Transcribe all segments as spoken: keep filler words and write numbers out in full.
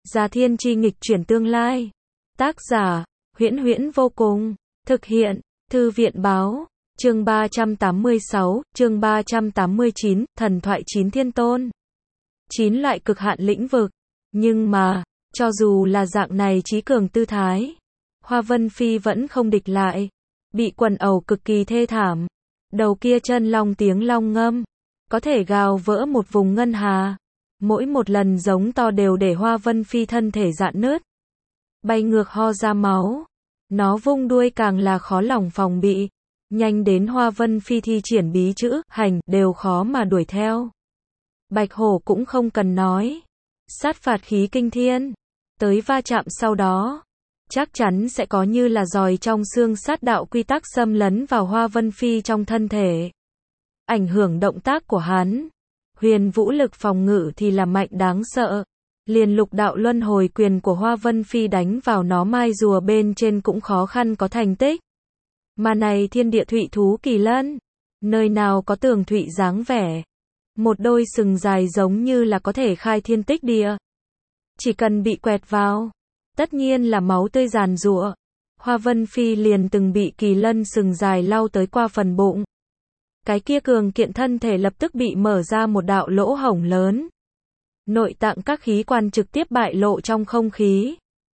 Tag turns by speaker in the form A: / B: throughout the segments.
A: Gia Thiên Chi nghịch chuyển tương lai. Tác giả, Huyễn Huyễn vô cùng. Thực hiện, Thư viện báo. Chương ba trăm tám mươi sáu, chương ba trăm tám mươi chín, thần thoại chín thiên tôn. Chín loại cực hạn lĩnh vực. Nhưng mà, cho dù là dạng này trí cường tư thái, Hoa Vân Phi vẫn không địch lại. Bị quần ẩu cực kỳ thê thảm. Đầu kia chân long tiếng long ngâm, có thể gào vỡ một vùng ngân hà. Mỗi một lần giống to đều để Hoa Vân Phi thân thể rạn nứt, bay ngược ho ra máu. Nó vung đuôi càng là khó lòng phòng bị, nhanh đến Hoa Vân Phi thi triển bí chữ, hành, đều khó mà đuổi theo. Bạch hổ cũng không cần nói, sát phạt khí kinh thiên, tới va chạm sau đó, chắc chắn sẽ có như là giòi trong xương sát đạo quy tắc xâm lấn vào Hoa Vân Phi trong thân thể, ảnh hưởng động tác của hắn. Huyền vũ lực phòng ngự thì là mạnh đáng sợ, liền lục đạo luân hồi quyền của Hoa Vân Phi đánh vào nó mai rùa bên trên cũng khó khăn có thành tích. Mà này thiên địa thụy thú kỳ lân, nơi nào có tường thụy dáng vẻ, một đôi sừng dài giống như là có thể khai thiên tích địa. Chỉ cần bị quẹt vào, tất nhiên là máu tươi giàn giụa. Hoa Vân Phi liền từng bị kỳ lân sừng dài lau tới qua phần bụng. Cái kia cường kiện thân thể lập tức bị mở ra một đạo lỗ hổng lớn. Nội tạng các khí quan trực tiếp bại lộ trong không khí,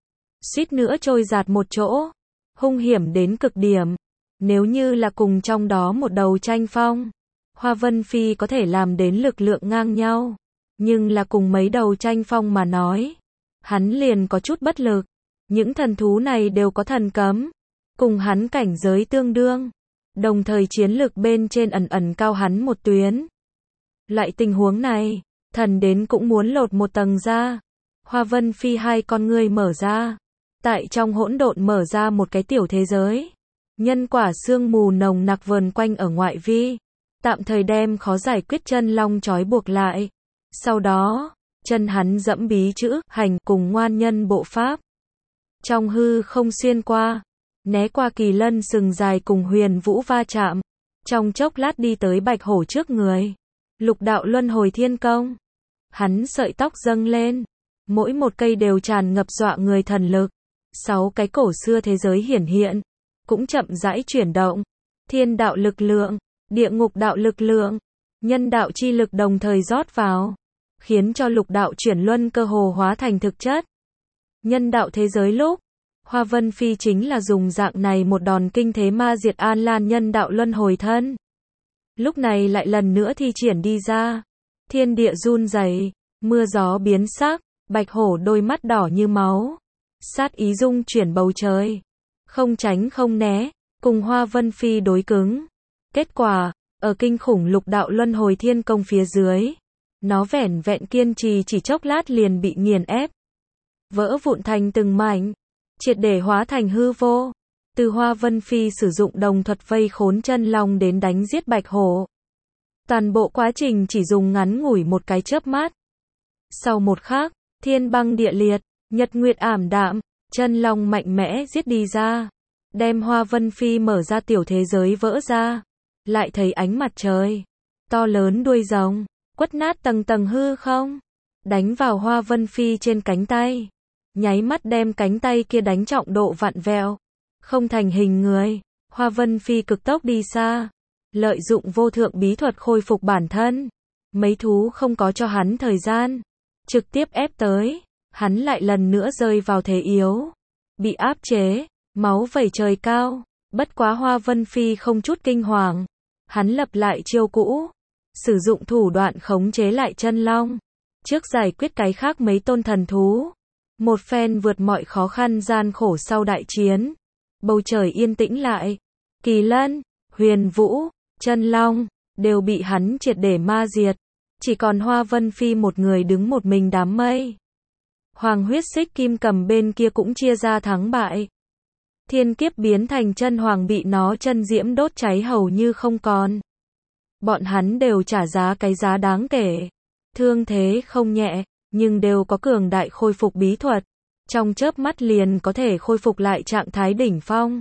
A: suýt nữa trôi giạt một chỗ, hung hiểm đến cực điểm. Nếu như là cùng trong đó một đầu tranh phong, Hoa Vân Phi có thể làm đến lực lượng ngang nhau, nhưng là cùng mấy đầu tranh phong mà nói, hắn liền có chút bất lực. Những thần thú này đều có thần cấm, cùng hắn cảnh giới tương đương, đồng thời chiến lực bên trên ẩn ẩn cao hắn một tuyến. Loại tình huống này, thần đến cũng muốn lột một tầng ra. Hoa Vân Phi hai con ngươi mở ra, tại trong hỗn độn mở ra một cái tiểu thế giới. Nhân quả sương mù nồng nặc vờn quanh ở ngoại vi, tạm thời đem khó giải quyết chân long trói buộc lại. Sau đó, chân hắn dẫm bí chữ, hành cùng ngoan nhân bộ pháp. Trong hư không xuyên qua, né qua kỳ lân sừng dài cùng huyền vũ va chạm. Trong chốc lát đi tới bạch hổ trước người. Lục đạo luân hồi thiên công. Hắn sợi tóc dâng lên, mỗi một cây đều tràn ngập dọa người thần lực. Sáu cái cổ xưa thế giới hiển hiện, cũng chậm rãi chuyển động. Thiên đạo lực lượng, địa ngục đạo lực lượng, nhân đạo chi lực đồng thời rót vào, khiến cho lục đạo chuyển luân cơ hồ hóa thành thực chất. Nhân đạo thế giới lúc, Hoa Vân Phi chính là dùng dạng này một đòn kinh thế ma diệt An Lan nhân đạo luân hồi thân. Lúc này lại lần nữa thi triển đi ra. Thiên địa run rẩy, mưa gió biến sắc, bạch hổ đôi mắt đỏ như máu. Sát ý dung chuyển bầu trời, không tránh không né, cùng Hoa Vân Phi đối cứng. Kết quả, ở kinh khủng lục đạo luân hồi thiên công phía dưới, nó vẻn vẹn kiên trì chỉ chốc lát liền bị nghiền ép, vỡ vụn thành từng mảnh, triệt để hóa thành hư vô. Từ Hoa Vân Phi sử dụng đồng thuật vây khốn chân long đến đánh giết bạch hổ, toàn bộ quá trình chỉ dùng ngắn ngủi một cái chớp mắt. Sau một khắc, thiên băng địa liệt, nhật nguyệt ảm đạm, chân long mạnh mẽ giết đi ra, đem Hoa Vân Phi mở ra tiểu thế giới vỡ ra. Lại thấy ánh mặt trời, to lớn đuôi rồng, quất nát tầng tầng hư không, đánh vào Hoa Vân Phi trên cánh tay, nháy mắt đem cánh tay kia đánh trọng độ vặn vẹo, không thành hình người. Hoa Vân Phi cực tốc đi xa, lợi dụng vô thượng bí thuật khôi phục bản thân. Mấy thú không có cho hắn thời gian, trực tiếp ép tới, hắn lại lần nữa rơi vào thế yếu, bị áp chế, máu vẩy trời cao. Bất quá Hoa Vân Phi không chút kinh hoàng, hắn lập lại chiêu cũ, sử dụng thủ đoạn khống chế lại chân long, trước giải quyết cái khác mấy tôn thần thú. Một phen vượt mọi khó khăn gian khổ sau đại chiến, bầu trời yên tĩnh lại. Kỳ lân, huyền vũ, chân long, đều bị hắn triệt để ma diệt. Chỉ còn Hoa Vân Phi một người đứng một mình đám mây. Hoàng huyết xích kim cầm bên kia cũng chia ra thắng bại. Thiên kiếp biến thành chân hoàng bị nó chân diễm đốt cháy hầu như không còn. Bọn hắn đều trả giá cái giá đáng kể. Thương thế không nhẹ, nhưng đều có cường đại khôi phục bí thuật. Trong chớp mắt liền có thể khôi phục lại trạng thái đỉnh phong.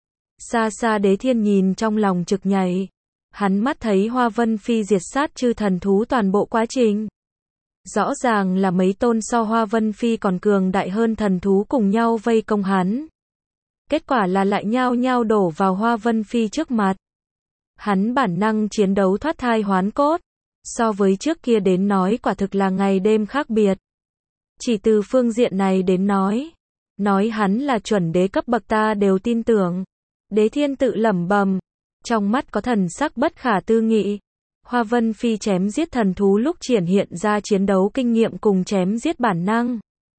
A: Xa xa Đế Thiên nhìn trong lòng trực nhảy. Hắn mắt thấy Hoa Vân Phi diệt sát chư thần thú toàn bộ quá trình. Rõ ràng là mấy tôn so Hoa Vân Phi còn cường đại hơn thần thú cùng nhau vây công hắn. Kết quả là lại nhao nhao đổ vào Hoa Vân Phi trước mặt. Hắn bản năng chiến đấu thoát thai hoán cốt. So với trước kia đến nói quả thực là ngày đêm khác biệt. Chỉ từ phương diện này đến nói. Nói hắn là chuẩn đế cấp bậc ta đều tin tưởng. Đế Thiên tự lẩm bẩm. Trong mắt có thần sắc bất khả tư nghị. Hoa Vân Phi chém giết thần thú lúc triển hiện ra chiến đấu kinh nghiệm cùng chém giết bản năng.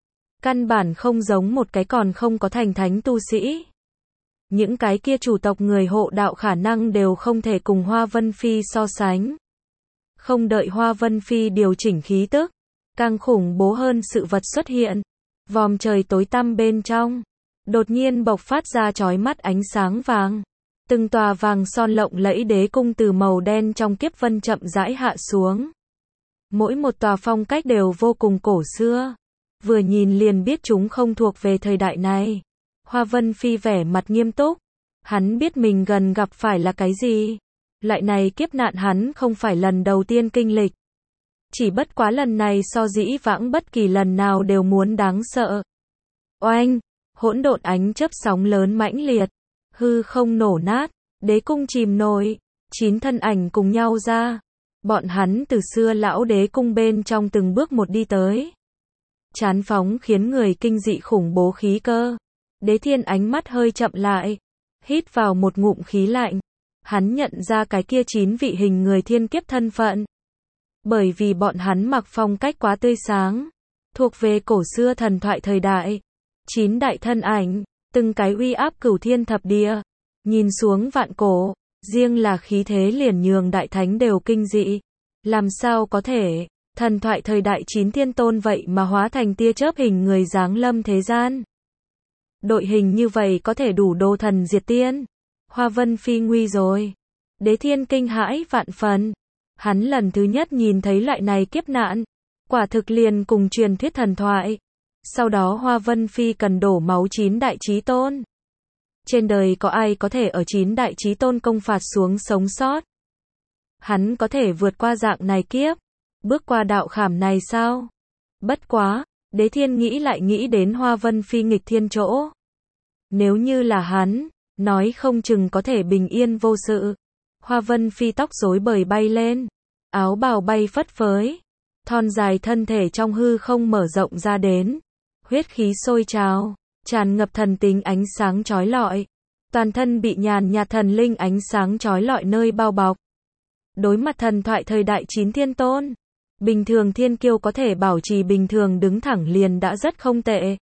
A: Căn bản không giống một cái còn không có thành thánh tu sĩ. Những cái kia chủ tộc người hộ đạo khả năng đều không thể cùng Hoa Vân Phi so sánh. Không đợi Hoa Vân Phi điều chỉnh khí tức, càng khủng bố hơn sự vật xuất hiện. Vòm trời tối tăm bên trong, đột nhiên bộc phát ra chói mắt ánh sáng vàng. Từng tòa vàng son lộng lẫy đế cung từ màu đen trong kiếp vân chậm rãi hạ xuống. Mỗi một tòa phong cách đều vô cùng cổ xưa. Vừa nhìn liền biết chúng không thuộc về thời đại này. Hoa Vân Phi vẻ mặt nghiêm túc. Hắn biết mình gần gặp phải là cái gì. Lại này kiếp nạn hắn không phải lần đầu tiên kinh lịch. Chỉ bất quá lần này so dĩ vãng bất kỳ lần nào đều muốn đáng sợ. Oanh! Hỗn độn ánh chớp sóng lớn mãnh liệt. Hư không nổ nát. Đế cung chìm nổi. Chín thân ảnh cùng nhau ra. Bọn hắn từ xưa lão đế cung bên trong từng bước một đi tới. Chán phóng khiến người kinh dị khủng bố khí cơ. Đế Thiên ánh mắt hơi chậm lại. Hít vào một ngụm khí lạnh. Hắn nhận ra cái kia chín vị hình người thiên kiếp thân phận. Bởi vì bọn hắn mặc phong cách quá tươi sáng. Thuộc về cổ xưa thần thoại thời đại. Chín đại thân ảnh. Từng cái uy áp cửu thiên thập địa. Nhìn xuống vạn cổ. Riêng là khí thế liền nhường đại thánh đều kinh dị. Làm sao có thể. Thần thoại thời đại chín thiên tôn vậy mà hóa thành tia chớp hình người giáng lâm thế gian. Đội hình như vậy có thể đủ đồ thần diệt tiên. Hoa Vân Phi nguy rồi. Đế Thiên kinh hãi vạn phần. Hắn lần thứ nhất nhìn thấy loại này kiếp nạn. Quả thực liền cùng truyền thuyết thần thoại. Sau đó Hoa Vân Phi cần đổ máu chín đại chí tôn. Trên đời có ai có thể ở chín đại chí tôn công phạt xuống sống sót? Hắn có thể vượt qua dạng này kiếp. Bước qua đạo khảm này sao? Bất quá, Đế Thiên nghĩ lại nghĩ đến Hoa Vân Phi nghịch thiên chỗ. Nếu như là hắn, nói không chừng có thể bình yên vô sự. Hoa Vân Phi tóc rối bời bay lên, áo bào bay phất phới, thon dài thân thể trong hư không mở rộng ra đến, huyết khí sôi trào, tràn ngập thần tính ánh sáng chói lọi, toàn thân bị nhàn nhạt thần linh ánh sáng chói lọi nơi bao bọc. Đối mặt thần thoại thời đại chín thiên tôn, bình thường thiên kiêu có thể bảo trì bình thường đứng thẳng liền đã rất không tệ.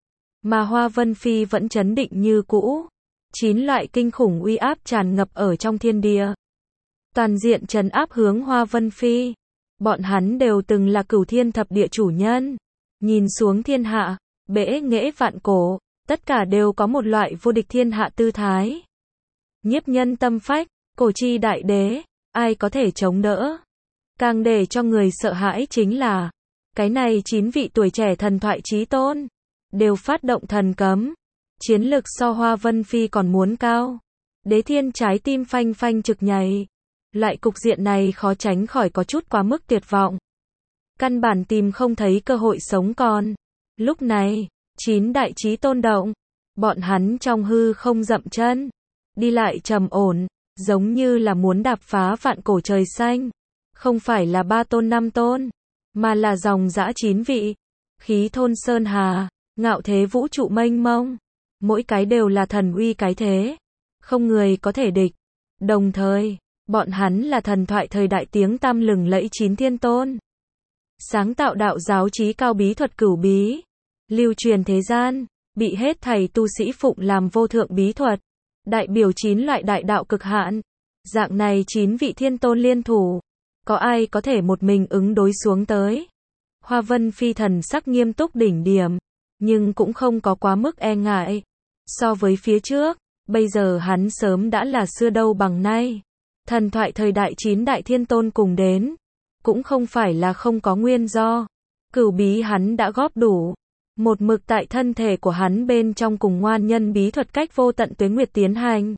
A: Mà Hoa Vân Phi vẫn chấn định như cũ. Chín loại kinh khủng uy áp tràn ngập ở trong thiên địa. Toàn diện trấn áp hướng Hoa Vân Phi. Bọn hắn đều từng là cửu thiên thập địa chủ nhân. Nhìn xuống thiên hạ, bẽ nghễ vạn cổ, tất cả đều có một loại vô địch thiên hạ tư thái. Nhiếp nhân tâm phách, cổ chi đại đế, ai có thể chống đỡ? Càng để cho người sợ hãi chính là, cái này chín vị tuổi trẻ thần thoại chí tôn, đều phát động thần cấm. Chiến lực so Hoa Vân Phi còn muốn cao. Đế Thiên trái tim phanh phanh trực nhảy. Lại cục diện này khó tránh khỏi có chút quá mức tuyệt vọng. Căn bản tìm không thấy cơ hội sống còn. Lúc này, chín đại chí tôn động. Bọn hắn trong hư không dậm chân. Đi lại trầm ổn, giống như là muốn đạp phá vạn cổ trời xanh. Không phải là ba tôn năm tôn, mà là dòng dã chín vị. Khí thôn sơn hà, ngạo thế vũ trụ mênh mông. Mỗi cái đều là thần uy cái thế. Không người có thể địch. Đồng thời, bọn hắn là thần thoại thời đại tiếng tăm lừng lẫy chín thiên tôn. Sáng tạo đạo giáo chí cao bí thuật cửu bí. Lưu truyền thế gian, bị hết thầy tu sĩ phụng làm vô thượng bí thuật. Đại biểu chín loại đại đạo cực hạn. Dạng này chín vị thiên tôn liên thủ. Có ai có thể một mình ứng đối xuống tới? Hoa Vân Phi thần sắc nghiêm túc đỉnh điểm. Nhưng cũng không có quá mức e ngại. So với phía trước, bây giờ hắn sớm đã là xưa đâu bằng nay. Thần thoại thời đại chín đại thiên tôn cùng đến. Cũng không phải là không có nguyên do. Cửu bí hắn đã góp đủ. Một mực tại thân thể của hắn bên trong cùng ngoan nhân bí thuật cách vô tận tuế nguyệt tiến hành.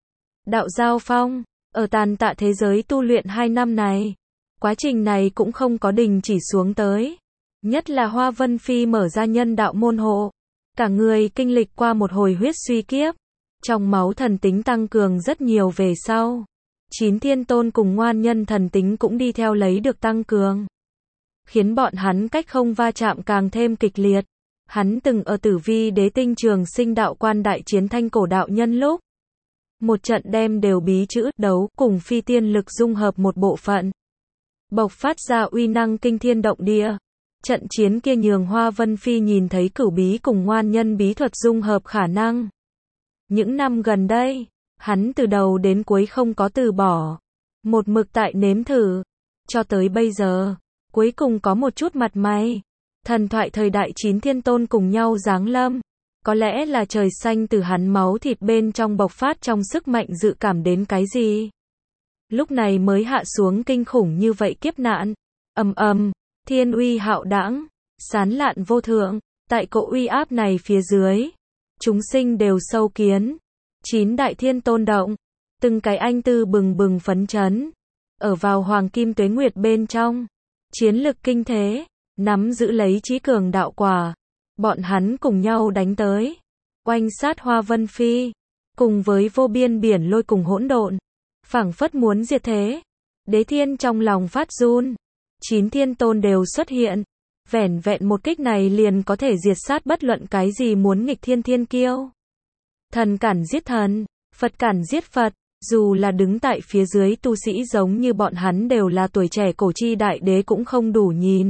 A: Đạo giao phong, ở tàn tạ thế giới tu luyện hai năm này. Quá trình này cũng không có đình chỉ xuống tới. Nhất là Hoa Vân Phi mở ra nhân đạo môn hộ. Cả người kinh lịch qua một hồi huyết suy kiếp. Trong máu thần tính tăng cường rất nhiều về sau. Chín thiên tôn cùng ngoan nhân thần tính cũng đi theo lấy được tăng cường. Khiến bọn hắn cách không va chạm càng thêm kịch liệt. Hắn từng ở Tử Vi Đế Tinh Trường Sinh đạo quan đại chiến thanh cổ đạo nhân lúc. Một trận đem đều bí chữ đấu cùng phi tiên lực dung hợp một bộ phận. Bộc phát ra uy năng kinh thiên động địa. Trận chiến kia nhường Hoa Vân Phi nhìn thấy cửu bí cùng ngoan nhân bí thuật dung hợp khả năng. Những năm gần đây, hắn từ đầu đến cuối không có từ bỏ. Một mực tại nếm thử. Cho tới bây giờ, cuối cùng có một chút mặt mày. Thần thoại thời đại chín thiên tôn cùng nhau giáng lâm. Có lẽ là trời xanh từ hắn máu thịt bên trong bộc phát trong sức mạnh dự cảm đến cái gì. Lúc này mới hạ xuống kinh khủng như vậy kiếp nạn. Ầm ầm, thiên uy hạo đãng, sán lạn vô thượng, tại cỗ uy áp này phía dưới, chúng sinh đều sâu kiến. Chín đại thiên tôn động, từng cái anh tư bừng bừng phấn chấn, ở vào hoàng kim tuế nguyệt bên trong, chiến lực kinh thế, nắm giữ lấy trí cường đạo quả. Bọn hắn cùng nhau đánh tới, oanh sát Hoa Vân Phi, cùng với vô biên biển lôi cùng hỗn độn, phảng phất muốn diệt thế. Đế thiên trong lòng phát run, chín thiên tôn đều xuất hiện, vẻn vẹn một kích này liền có thể diệt sát bất luận cái gì muốn nghịch thiên thiên kiêu. Thần cản giết thần, Phật cản giết Phật, dù là đứng tại phía dưới tu sĩ giống như bọn hắn đều là tuổi trẻ cổ chi đại đế cũng không đủ nhìn,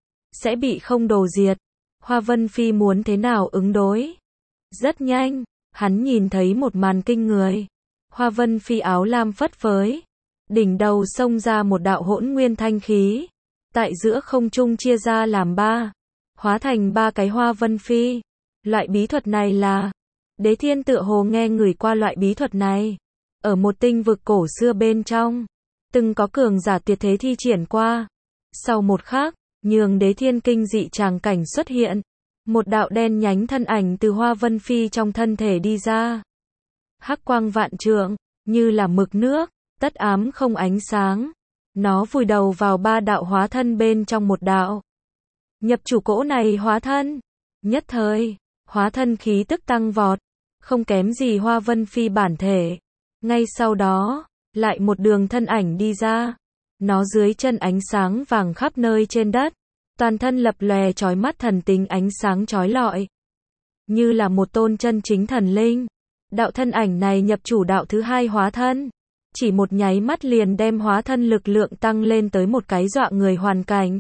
A: sẽ bị không đồ diệt. Hoa Vân Phi muốn thế nào ứng đối? Rất nhanh, hắn nhìn thấy một màn kinh người. Hoa Vân Phi áo lam phất phới, đỉnh đầu xông ra một đạo hỗn nguyên thanh khí, tại giữa không trung chia ra làm ba, hóa thành ba cái Hoa Vân Phi. Loại bí thuật này là, Đế Thiên tựa hồ nghe người qua loại bí thuật này, ở một tinh vực cổ xưa bên trong, từng có cường giả tuyệt thế thi triển qua. Sau một khắc, nhường Đế Thiên kinh dị tràng cảnh xuất hiện, một đạo đen nhánh thân ảnh từ Hoa Vân Phi trong thân thể đi ra. Hắc quang vạn trượng, như là mực nước, tất ám không ánh sáng. Nó vùi đầu vào ba đạo hóa thân bên trong một đạo. Nhập chủ cỗ này hóa thân, nhất thời, hóa thân khí tức tăng vọt, không kém gì Hoa Vân Phi bản thể. Ngay sau đó, lại một đường thân ảnh đi ra. Nó dưới chân ánh sáng vàng khắp nơi trên đất, toàn thân lập lòe chói mắt thần tính ánh sáng chói lọi, như là một tôn chân chính thần linh. Đạo thân ảnh này nhập chủ đạo thứ hai hóa thân, chỉ một nháy mắt liền đem hóa thân lực lượng tăng lên tới một cái dọa người hoàn cảnh.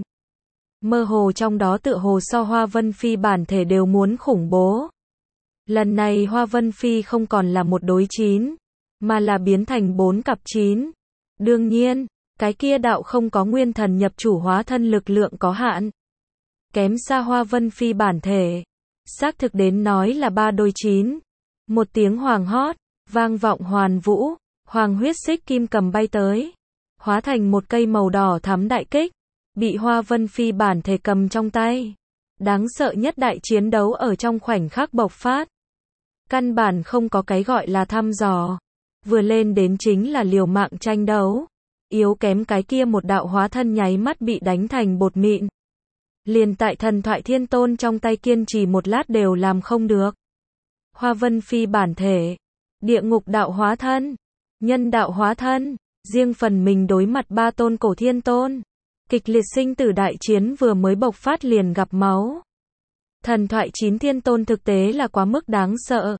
A: Mơ hồ trong đó tựa hồ so Hoa Vân Phi bản thể đều muốn khủng bố. Lần này Hoa Vân Phi không còn là một đối chín, mà là biến thành bốn cặp chín. Đương nhiên, cái kia đạo không có nguyên thần nhập chủ hóa thân lực lượng có hạn, kém xa Hoa Vân Phi bản thể. Xác thực đến nói là ba đôi chín. Một tiếng hoàng hót, vang vọng hoàn vũ, hoàng huyết xích kim cầm bay tới, hóa thành một cây màu đỏ thắm đại kích, bị Hoa Vân Phi bản thể cầm trong tay. Đáng sợ nhất đại chiến đấu ở trong khoảnh khắc bộc phát. Căn bản không có cái gọi là thăm dò, vừa lên đến chính là liều mạng tranh đấu. Yếu kém cái kia một đạo hóa thân nháy mắt bị đánh thành bột mịn. Liền tại thần thoại thiên tôn trong tay kiên trì một lát đều làm không được. Hoa Vân Phi bản thể, địa ngục đạo hóa thân, nhân đạo hóa thân, riêng phần mình đối mặt ba tôn cổ thiên tôn. Kịch liệt sinh tử đại chiến vừa mới bộc phát liền gặp máu. Thần thoại chín thiên tôn thực tế là quá mức đáng sợ.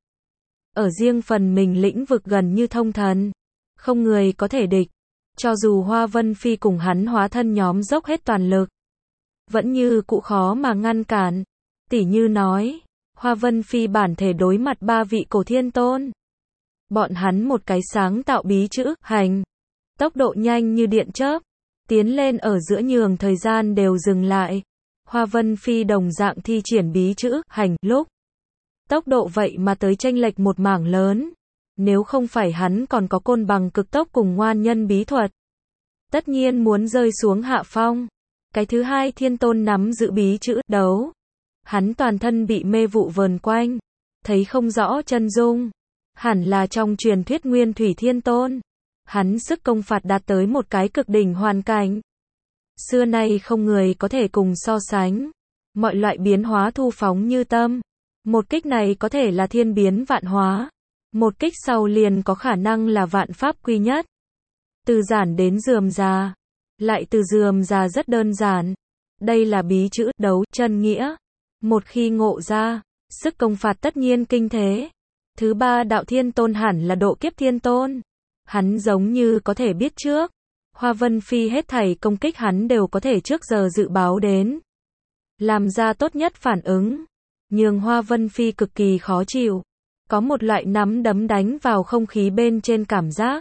A: Ở riêng phần mình lĩnh vực gần như thông thần, không người có thể địch. Cho dù Hoa Vân Phi cùng hắn hóa thân nhóm dốc hết toàn lực, vẫn như cũ khó mà ngăn cản. Tỉ như nói, Hoa Vân Phi bản thể đối mặt ba vị cổ thiên tôn. Bọn hắn một cái sáng tạo bí chữ hành, tốc độ nhanh như điện chớp, tiến lên ở giữa nhường thời gian đều dừng lại. Hoa Vân Phi đồng dạng thi triển bí chữ hành lúc, tốc độ vậy mà tới chênh lệch một mảng lớn. Nếu không phải hắn còn có côn bằng cực tốc cùng ngoan nhân bí thuật, tất nhiên muốn rơi xuống hạ phong. Cái thứ hai thiên tôn nắm giữ bí chữ đấu, hắn toàn thân bị mê vụ vờn quanh, thấy không rõ chân dung, hẳn là trong truyền thuyết Nguyên Thủy Thiên Tôn. Hắn sức công phạt đạt tới một cái cực đỉnh hoàn cảnh. Xưa nay không người có thể cùng so sánh. Mọi loại biến hóa thu phóng như tâm. Một kích này có thể là thiên biến vạn hóa. Một kích sau liền có khả năng là vạn pháp quy nhất. Từ giản đến rườm rà. Lại từ rườm rà rất đơn giản. Đây là bí chữ đấu chân nghĩa. Một khi ngộ ra, sức công phạt tất nhiên kinh thế. Thứ ba đạo thiên tôn hẳn là độ kiếp thiên tôn. Hắn giống như có thể biết trước. Hoa Vân Phi hết thảy công kích hắn đều có thể trước giờ dự báo đến. Làm ra tốt nhất phản ứng. Nhưng Hoa Vân Phi cực kỳ khó chịu. Có một loại nắm đấm đánh vào không khí bên trên cảm giác.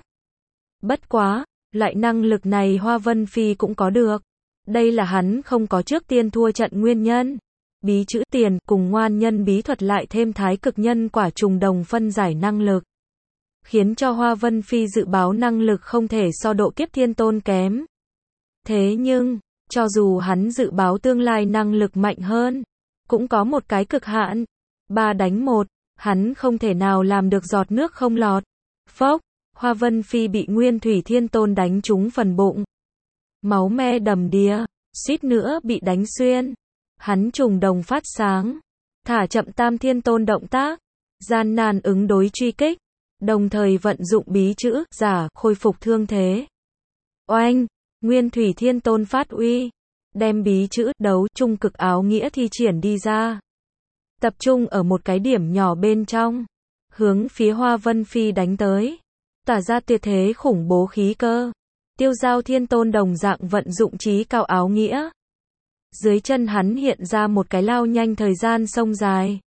A: Bất quá, loại năng lực này Hoa Vân Phi cũng có được. Đây là hắn không có trước tiên thua trận nguyên nhân. Bí chữ tiền cùng ngoan nhân bí thuật lại thêm thái cực nhân quả trùng đồng phân giải năng lực. Khiến cho Hoa Vân Phi dự báo năng lực không thể so độ kiếp thiên tôn kém. Thế nhưng, cho dù hắn dự báo tương lai năng lực mạnh hơn, cũng có một cái cực hạn. Ba đánh một, hắn không thể nào làm được giọt nước không lọt. Phốc, Hoa Vân Phi bị Nguyên Thủy Thiên Tôn đánh trúng phần bụng. Máu me đầm đìa, suýt nữa bị đánh xuyên. Hắn trùng đồng phát sáng, thả chậm Tam Thiên Tôn động tác, gian nan ứng đối truy kích, đồng thời vận dụng bí chữ giả khôi phục thương thế. Oanh, Nguyên Thủy Thiên Tôn phát uy, đem bí chữ đấu trung cực áo nghĩa thi triển đi ra. Tập trung ở một cái điểm nhỏ bên trong, hướng phía Hoa Vân Phi đánh tới, tỏa ra tuyệt thế khủng bố khí cơ. Tiêu Giao Thiên Tôn đồng dạng vận dụng trí cao áo nghĩa. Dưới chân hắn hiện ra một cái lao nhanh thời gian sông dài.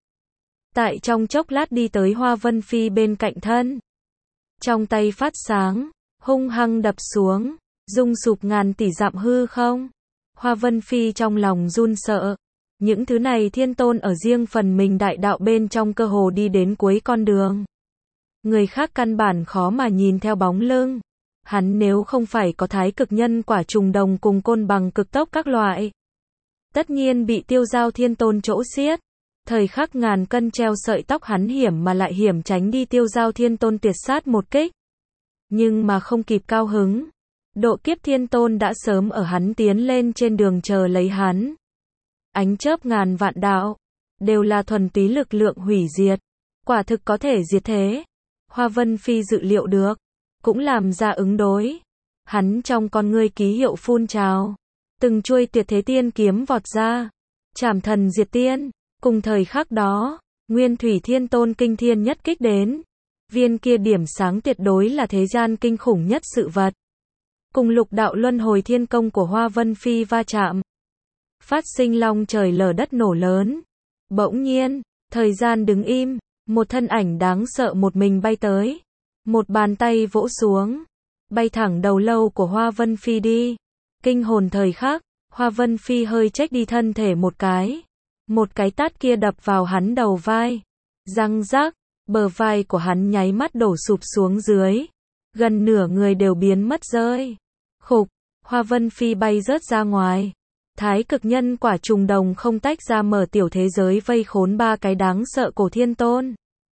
A: Tại trong chốc lát đi tới Hoa Vân Phi bên cạnh thân. Trong tay phát sáng, hung hăng đập xuống, rung sụp ngàn tỷ dặm hư không. Hoa Vân Phi trong lòng run sợ. Những thứ này thiên tôn ở riêng phần mình đại đạo bên trong cơ hồ đi đến cuối con đường. Người khác căn bản khó mà nhìn theo bóng lưng. Hắn nếu không phải có thái cực nhân quả trùng đồng cùng côn bằng cực tốc các loại, tất nhiên bị Tiêu Giao Thiên Tôn chỗ xiết. Thời khắc ngàn cân treo sợi tóc hắn hiểm mà lại hiểm tránh đi Tiêu Giao Thiên Tôn tuyệt sát một kích. Nhưng mà không kịp cao hứng. Độ kiếp Thiên Tôn đã sớm ở hắn tiến lên trên đường chờ lấy hắn. Ánh chớp ngàn vạn đạo, đều là thuần túy lực lượng hủy diệt. Quả thực có thể diệt thế. Hoa Vân Phi dự liệu được, cũng làm ra ứng đối. Hắn trong con ngươi ký hiệu phun trào. Từng chuôi tuyệt thế tiên kiếm vọt ra. Trảm thần diệt tiên. Cùng thời khắc đó, Nguyên Thủy Thiên Tôn kinh thiên nhất kích đến. Viên kia điểm sáng tuyệt đối là thế gian kinh khủng nhất sự vật. Cùng lục đạo luân hồi thiên công của Hoa Vân Phi va chạm. Phát sinh long trời lở đất nổ lớn. Bỗng nhiên, thời gian đứng im, một thân ảnh đáng sợ một mình bay tới. Một bàn tay vỗ xuống, bay thẳng đầu lâu của Hoa Vân Phi đi. Kinh hồn thời khắc, Hoa Vân Phi hơi chếch đi thân thể một cái. Một cái tát kia đập vào hắn đầu vai. Răng rắc, bờ vai của hắn nháy mắt đổ sụp xuống dưới. Gần nửa người đều biến mất rơi. Khục, Hoa Vân Phi bay rớt ra ngoài. Thái cực nhân quả trùng đồng không tách ra mở tiểu thế giới vây khốn ba cái đáng sợ cổ thiên tôn.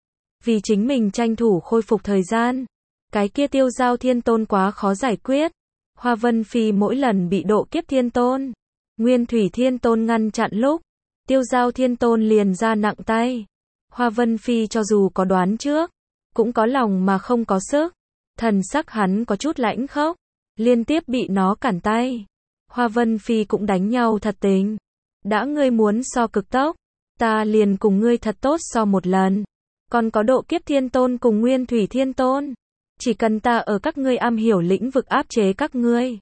A: Vì chính mình tranh thủ khôi phục thời gian. Cái kia Tiêu Giao Thiên Tôn quá khó giải quyết. Hoa Vân Phi mỗi lần bị độ kiếp thiên tôn, Nguyên Thủy Thiên Tôn ngăn chặn lúc, Tiêu Giao Thiên Tôn liền ra nặng tay. Hoa Vân Phi cho dù có đoán trước, cũng có lòng mà không có sức. Thần sắc hắn có chút lãnh khốc, liên tiếp bị nó cản tay. Hoa Vân Phi cũng đánh nhau thật tình. Đã ngươi muốn so cực tốc, ta liền cùng ngươi thật tốt so một lần. Còn có độ kiếp thiên tôn cùng Nguyên Thủy Thiên Tôn. Chỉ cần ta ở các ngươi am hiểu lĩnh vực áp chế các ngươi.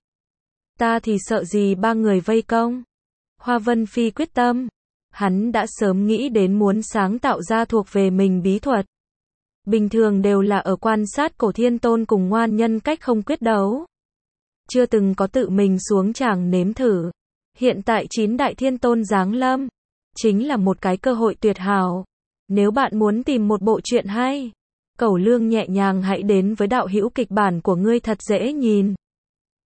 A: Ta thì sợ gì ba người vây công. Hoa Vân Phi quyết tâm. Hắn đã sớm nghĩ đến muốn sáng tạo ra thuộc về mình bí thuật. Bình thường đều là ở quan sát cổ thiên tôn cùng ngoan nhân cách không quyết đấu. Chưa từng có tự mình xuống tràng nếm thử. Hiện tại chín đại thiên tôn giáng lâm. Chính là một cái cơ hội tuyệt hảo. Nếu bạn muốn tìm một bộ truyện hay, Cẩu Lương nhẹ nhàng hãy đến với đạo hữu kịch bản của ngươi thật dễ nhìn.